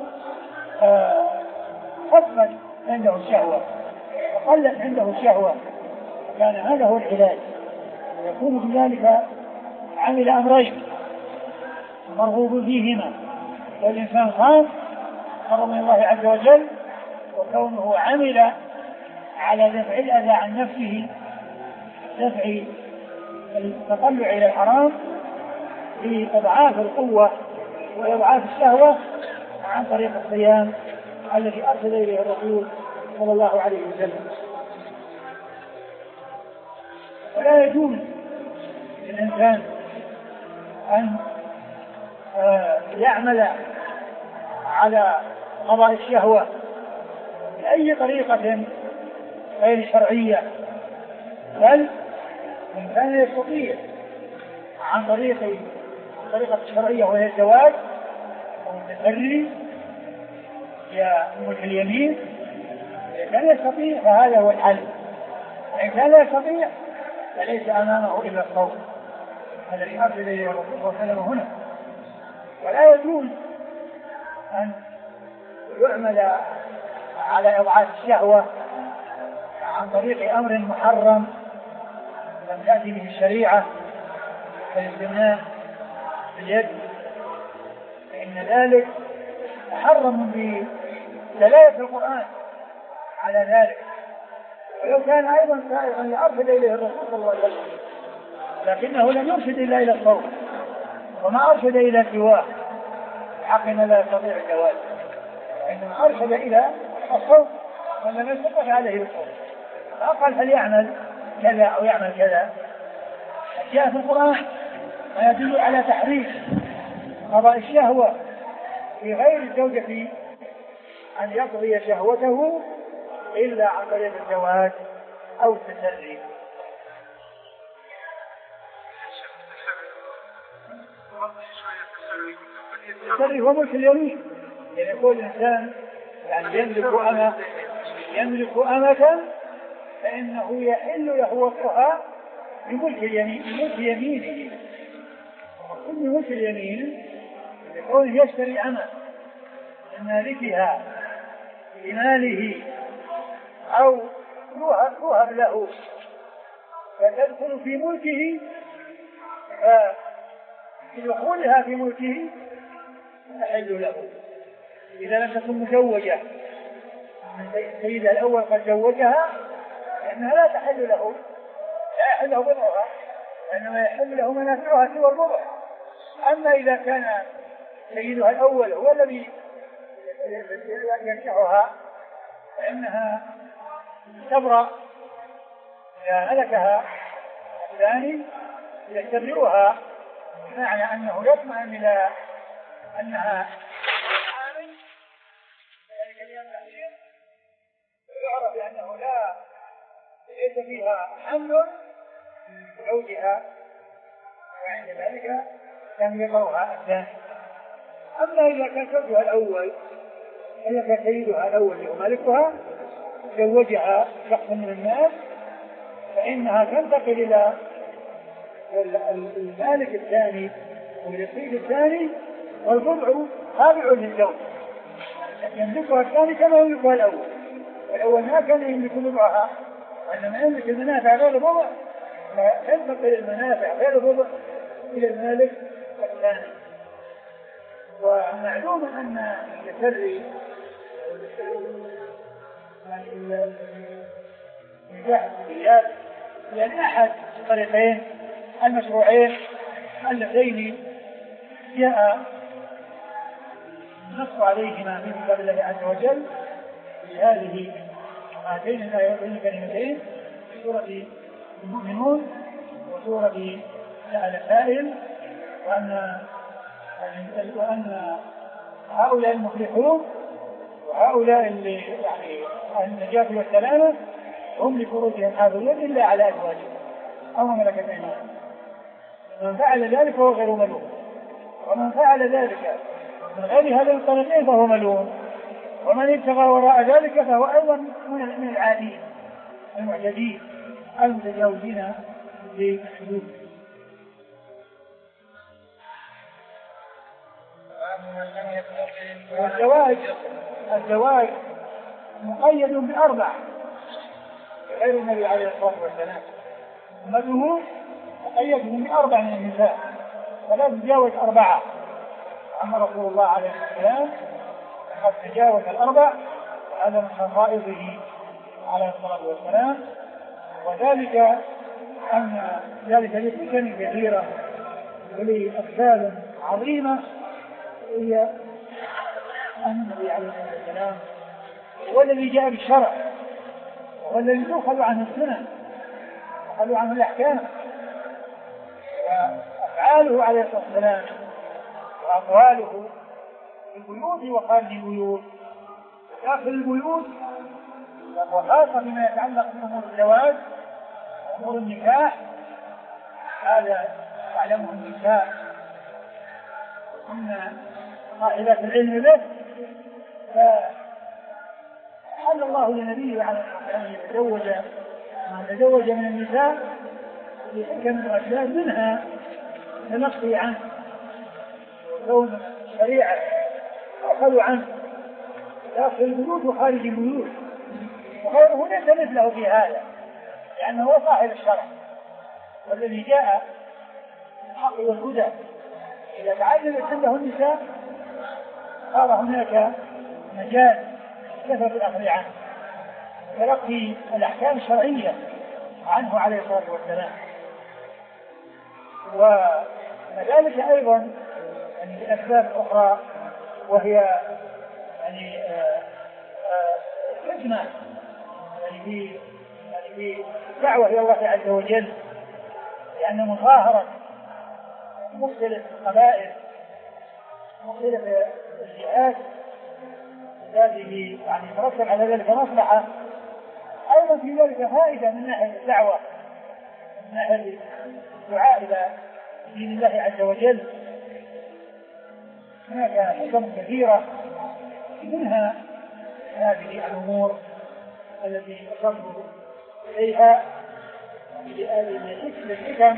خفت عنده الشهوة وقلت عنده الشهوة كان هذا هو العلاج، ويكون بذلك عمل أمرين مرغوب فيهما، والإنسان قام قرب من الله عز وجل وكونه عمل على دفع الأذى عن نفسه، دفع التطلع إلى الحرام بإضعاف القوة وإضعاف الشهوة عن طريق الصيام الذي أرسل إليه الرسول صلى الله عليه وسلم. ولا يجوز للإنسان أن يعمل على قضاء الشهوة بأي طريقة غير شرعية، بل إن كان يستطيع عن طريق الطريقة الشرعية وهي الزواج أو التسري يا ملك اليمين، إن كان يستطيع فهذا هو الحل، وإن كان لا يستطيع فليس أمامه إلا الصوم الذي أرسل إليه الرسول صلى الله عليه وسلم هنا. ولا يجوز أن يعمل على إضعاف الشهوة عن طريق أمر محرم لم تأتي به الشريعة كالاستمناء باليد فإن ذلك محرم بدلالة القرآن على ذلك، ولو كان أيضا سائغا لأرشد إليه الرسول صلى الله عليه وسلم، لكنه لم يرشد إلا إلى الصوت وما أرشد إلى سواه، حقنا لا يستطيع الجواز، إنما أرشد إلى الصوت ولم يستطع عليه الصوت، فأقل فليعمل كذا أو يعمل كذا. جاء في القرآن ما يدل على تحريم قضاء الشهوة في غير الزوجة أن يقضي شهوته إلا عن طريق الزواج أو التسري. التسري هو ملك اليمين، يعني يقول الإنسان يعني يملك أمة يملك أمة فإنه يحل له وطئها بملك اليمين بملك يمينه، وكل ملك اليمين يقول يشتري أمة من مالكها بماله أو يوهب له فتدخل في ملكه، فدخولها في ملكه تحل له إذا لم تكن مزوجة. السيد الأول قد زوجها لأنها لا تحل له، لا يحل له بضعها، إنما يحل له منافعها سوى البضع. أما إذا كان سيدها الأول هو الذي ينكحها فإنها تبرأ إذا هلكها الثاني يستبرئها، بمعنى أنه يطمئن إلى أنها حامل ذلك اليوم الأخير، ويعرف بأنه لا ليس فيها حمل زوجها، وعند ذلك يملكها الثاني. أما إذا كان زوجها الأول إذا كان سيدها الأول يملكها زوجها شخص من الناس فإنها تنتقل إلى المالك الثاني والسيد الثاني، والبضع تابع للزوج يملكها الثاني كما يملكها الأول، والأول ما كان يملك بضعها وإنما يملك المنافع غير البضع، فتنتقل المنافع غير البضع إلى المالك الثاني. ومعلوم أن التسري نجاح الزياد لأن أحد الطريقين المشروعين اللذين جاء النص عليهما من كتاب الله عز وجل في هذه هاتين الآيتين الكريمتين في سورة المؤمنون وسورة سأل سائل، وأن وأن هؤلاء المفلحون وهؤلاء اللي يعني النجاة والسلامة هم لفروجهم حافظون إلا على أزواجهم أو ملكت أيمانهم، من فعل ذلك فهو غير ملوم، ومن فعل ذلك من غير هذا الطريقين فهو ملوم، ومن ابتغى وراء ذلك فهو أيضا من العادين المعتدين المتجاوزين للحدود. والزواج الزواج مقيد بأربع غير النبي عليه الصلاة والسلام، أمته مقيد بأربع من النساء فلا تتجاوز أربعة، أما رسول الله عليه الصلاة والسلام قد تجاوز الأربع، وهذا من خصائصه عليه الصلاة والسلام، وذلك أن ذلك لفتن كثيرة ولأسباب عظيمة هي أن النبي عليه الصلاة والسلام هو الذي جاء بالشرع وهو الذي يؤخذ عنه السنن ويؤخذ عنه الأحكام، وأفعاله عليه الصلاة والسلام وأقواله في البيوت وخارج البيوت داخل البيوت وخاصة بما يتعلق بأمور الزواج وأمور النكاح، هذا يعلمه النساء أن صاحبات العلم به، فحل الله لنبيه عليه الصلاة والسلام أن يتزوج من تزوج من النساء لحكم الأسباب، منها تنقي عنه وكون شريعة أخذوا عنه داخل البيوت وخارج البيوت، وغيره ليس مثله في هذا لأنه هو صاحب الشرع والذي جاء بالحق والهدى إذا تعددت عنده النساء صار هناك مجال كثرة الأخذ عنه تلقي الأحكام الشرعية عنه عليه الصلاة والسلام. وكذلك أيضا يعني الأسباب الأخرى وهي يعني حكمة يعني في يعني في دعوة إلى الله عز وجل، لأن مظاهرة مختلف القبائل مختلف الجهات هذه يعني ترتب على ذلك مصلحة، أيضا في ذلك فائدة من ناحية الدعوة من ناحية الدعاء إلى دين الله عز وجل. هناك حكم كثيرة منها هذه الأمور التي أشرت إليها من الحكم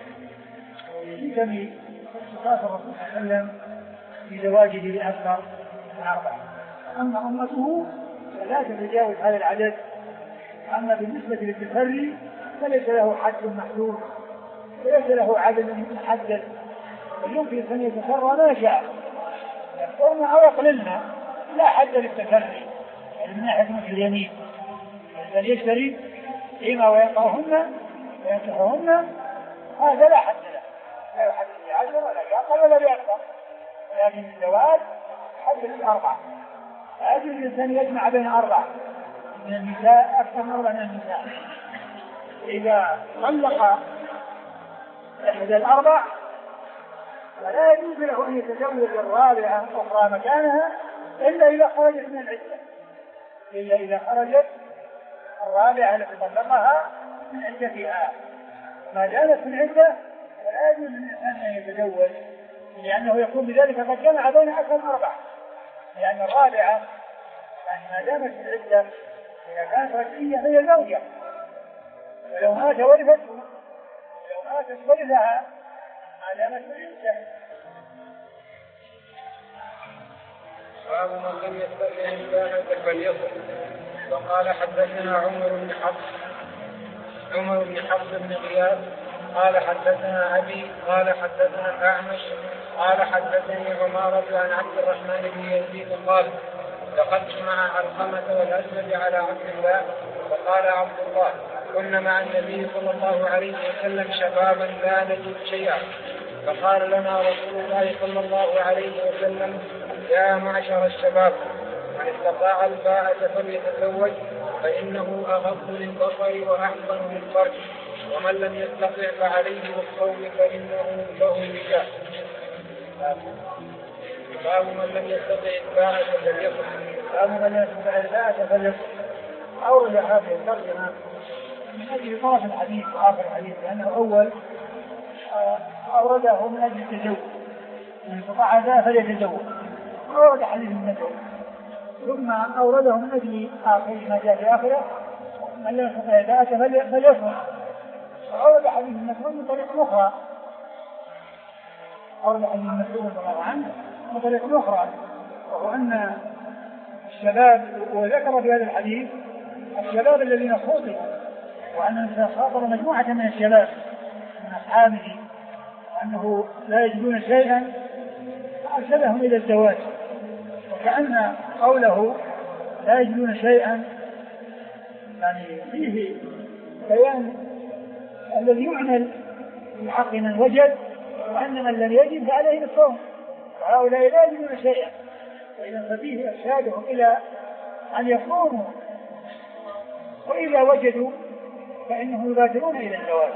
وحكم صفات الرسول صلى الله عليه وسلم في زواجه بأكثر من أربعة. أما أمته فلا تتجاوز هذا العدد. أما بالنسبة للتسري فليس له حد محدود وليس له عدد محدد، ويمكن أن يتسرى ما شاء يكثرنا أو يقللنا، لا حد للتسري يعني من ناحية مثل اليمين بل يشتري فيما ويقعهن وينكحهن هذا لا حد له، لا يحدد بعشر ولا بأقل ولا بأكثر، ولكن الزواج حد الأربعة. فأجل الإنسان يجمع بين أربعة من النساء أكثر من أربعة من النساء. إذا طلق إحدى الأربع فلا يجوز له أن يتزوج الرابعة أخرى مكانها إلا إذا خرجت من العدة، إلا إذا خرجت الرابعة التي طلقها من عدتها. ما دامت في العدة فلا يجوز للإنسان أن يتزوج، لأنه يكون بذلك قد جمع بين أكثر من أربعة، لأن الرابعة يعني ما دامت في العدة إذا كانت رجعية هي زوجة، ولو مات ورثته لو ماتت ورثها ما دامت في العدة. باب من لم يستطع الباءة فليصل. وقال حدثنا عمر بن حفص عمر بن حفص بن غياث قال حدثنا أبي قال حدثنا الأعمش قال حدثني عمارة عن عبد الرحمن بن يزيد قال دخلت مع علقمة والأسود على عبد الله فقال عبد الله كنا مع النبي صلى الله عليه وسلم شبابا لا نجد شيئا، فقال لنا رسول الله صلى الله عليه وسلم يا معشر الشباب من استطاع الباءة فليتزوج فإنه أغض للبصر وأحسن للفرج، ومن لم يستطع فعليه بالصوم فإنه له وجاء. باب من لم يستطع الباءة فليصل. باب من لم يستطع الباءة فليصل. أورد هذه الترجمة من أجل طرف الحديث وآخر الحديث، لأنه أول أورده من أجل التزوج، من استطاع ذا فليتزوج، أورد حديث النبوي، ثم أورده من أجل آخر ما جاء في آخره من لم يستطع الباءة فليصل، أورد حديث النبوي من طريق أخرى، أورد حديث النبوي رضي الله عنه من طريق أخرى، وهو أن الشباب، وذكر في هذا الحديث الشباب الذين خاطبوا، وأن خاطب مجموعة من الشباب من أصحابه أنه لا يجدون شيئا أرشدهم إلى الزواج، وكأن قوله لا يجدون شيئا يعني فيه بيان الذي يعمل في حق من وجد، وأن من لم يجد فعليه بالصوم، وهؤلاء لا يجدون شيئا، وإذا فيه إرشادهم إلى أن يصوموا، وإذا وجدوا فإنهم يبادرون إلى الزواج.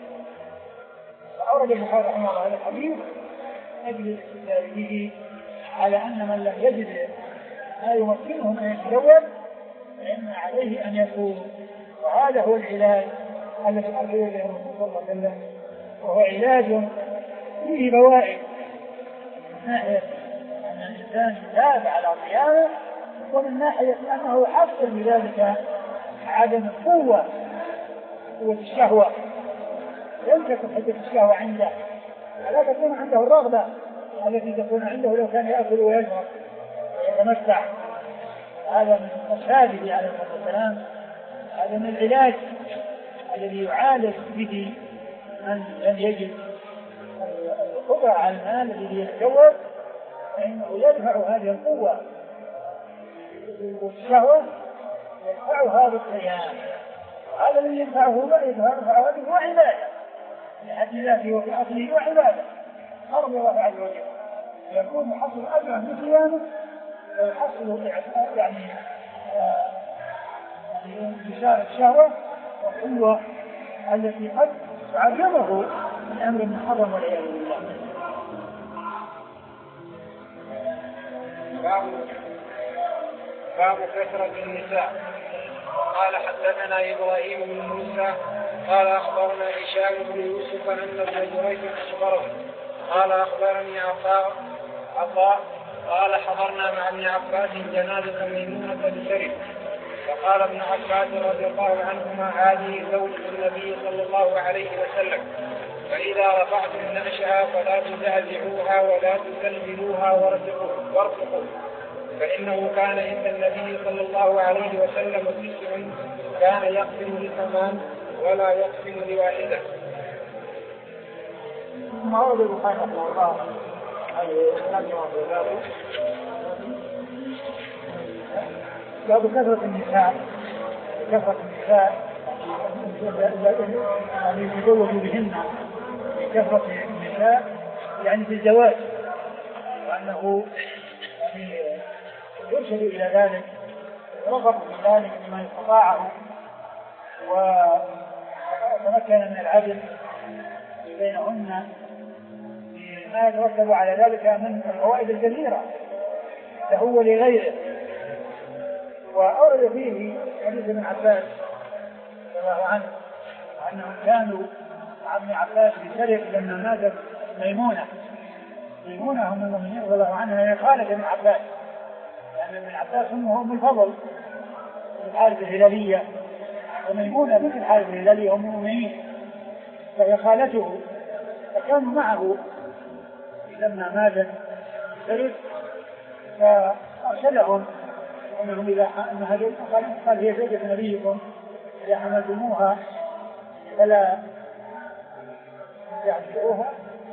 فأورد البخاري رحمه الله هذا الحديث أجل استدلاله على أن من لم يجد ما يمكنهم أن يتزوج فإن عليه أن يصوم، وهذا هو العلاج الذي أرشد إليه الرسول صلى الله عليه وسلم، وهو علاج فيه فوائد من ناحية أن الإنسان يتابع على صيامه، ومن ناحية أنه يحصل بذلك عدم القوة قوة الشهوة، لم تكن حدة الشهوة عنده، ولا تكون عنده الرغبة التي تكون عنده لو كان يأكل ويشرب ويتمتع. هذا من أسبابه عليه الصلاة والسلام، هذا من العلاج الذي يعالج به من لم يجد القدرة على المال الذي يتزوج فإنه يدفع هذه القوة والشهوة يدفعها بالصيام. هذا الذي يدفعه يدفع هذه هو عبادة لحد ذاته وفي أصله وعبادة قرب الله عز وجل، يكون حصل أجر في صيامه ويحصل يعني انتشار الشهوة والقوة التي قد تعرضه من أمر محرم والعياذ بالله. باب كثرة النساء. قال حدثنا إبراهيم بن موسى قال أخبرنا هشام بن يوسف أن ابن جريج أخبره قال أخبرني عطاء عطاء قال حضرنا مع ابن عباس جنازة ميمونة بسرب فقال ابن عباس رضي الله عنهما هذه زوجة النبي صلى الله عليه وسلم فإذا رفعتم نعشها فلا تزعزعوها ولا تزلزلوها وارفقوا فإنه كان عند النبي صلى الله عليه وسلم تسع كان يقسم لثمان ولا يقسم لواحدة. ثم ورد البخاري رحمه الله باب كثرة النساء. كثرة النساء يعني يتزوج بهن كثرة النساء يعني في الزواج، وأنه يرشد إلى ذلك ورغب في ذلك بما استطاعه وتمكن من العدل بينهن بما يترتب على ذلك من الفوائد الكثيرة له ولغيره. وأورد فيه حديث ابن عباس رضي الله عنه أنهم كانوا مع ابن عباس في سرق لما ماتت ميمونة. ميمونة هم المؤمنين رضي الله عنها هي خالة ابن عباس، لأن ابن عباس أمه أم الفضل في الحارث الهلالية وميمونة بنت الحارث الهلالية هم المؤمنين فهي خالته، فكانوا معه لما ماتت سرق فأرسلهم أنهم إذا قال هي زوجة نبيكم إذا حملتموها فلا تعزئوها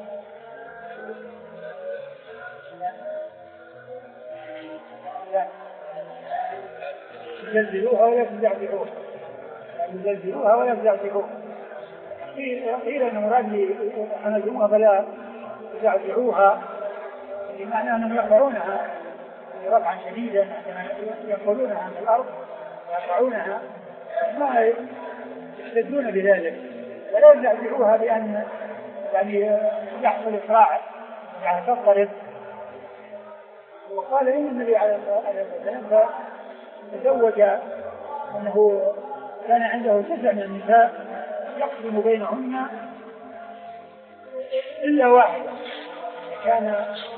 يزلزلوها ولا تزعزعوها يزلزلوها ولا تزعزعوها. قيل أن مراد حملتموها فلا تزعزعوها بمعنى أنهم يقطعونها رفعا شديدا عندما ينقلونها من الأرض ويقطعونها ما يشتدون بذلك ولا يزعزعوها بأن يعني يحصل إسراع يعني تضطرب. وقال إن النبي عليه الصلاة والسلام تزوج أنه كان عنده تسع من النساء يقسم بينهن إلا واحدة، كان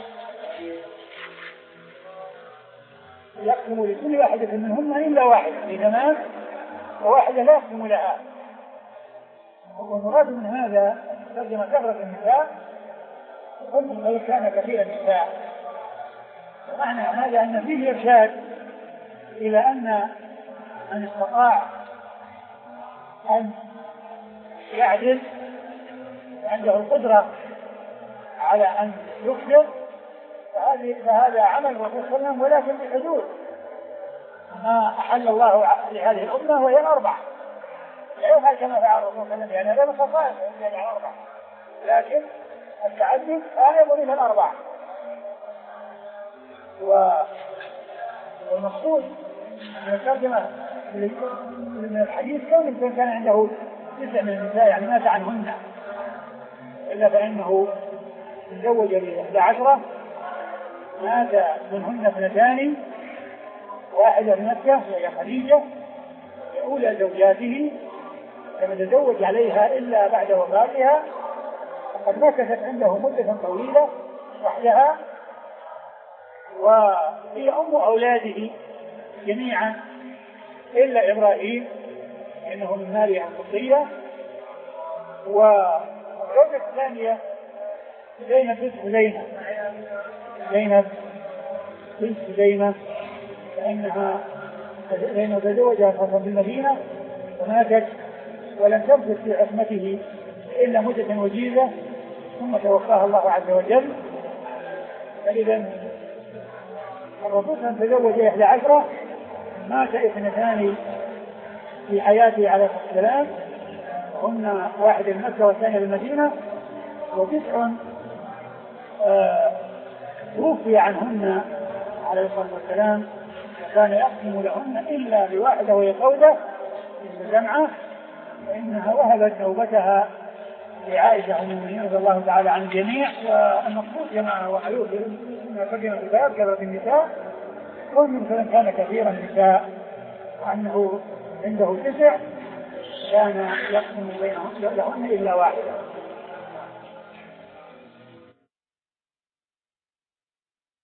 يقسم لكل واحدة منهن إلا واحدة لثمان وواحدة لا يقسم لها. والمراد من هذا ترجم كثرة النساء وقلت كان كثير النساء، ومعنى هذا أن فيه إرشاد إلى أن من استطاع أن يعدل عنده القدرة على أن يكثر فهذا عمل الرسول صلى الله عليه وسلم ولكن بحدود ما أحل الله لهذه الأمة وهي الأربع، لا يفعل كما فعل الرسول صلى الله عليه وسلم يعني هذا خصائص يعني الأربع، لكن التعدد لا يضمن الأربع. والمقصود من الترجمة من الحديث كون الإنسان كان عنده تسع من النساء يعني مات عنهن إلا فإنه تزوج بإحدى عشرة مات منهن اثنتان، واحدة في مكة وهي خديجة أولى زوجاته لم يتزوج عليها إلا بعد وفاتها، وقد مكثت عنده مدة طويلة وحدها، وهي أم أولاده جميعا إلا إبراهيم إنه من ماريا القبطية. والزوجة الثانية زينب بنت خزيمة زينب بنت خزيمة فإنها زينب تزوجها خاصة بالمدينة وماتت ولم تمكث في عصمته إلا مدة وجيزة ثم توفاها الله عز وجل. فإذا الرسول تزوج إحدى عشرة، مات اثنتان في حياته عليه الصلاة والسلام، هن واحد بمكة والثانية بالمدينة، وتسع آه توفي عنهن عليه الصلاة والسلام، وكان يقسم لهن إلا بواحدة وهي سودة بنت زمعة، فإنها وهبت نوبتها لعائشة أم المؤمنين رضي الله تعالى عن الجميع. والمقصود كما هو معلوم فيما قدم الكتاب كما في النساء، كل من كان كثيرا النساء عنه عنده تسع كان يقسم بينهن لهن إلا واحدة.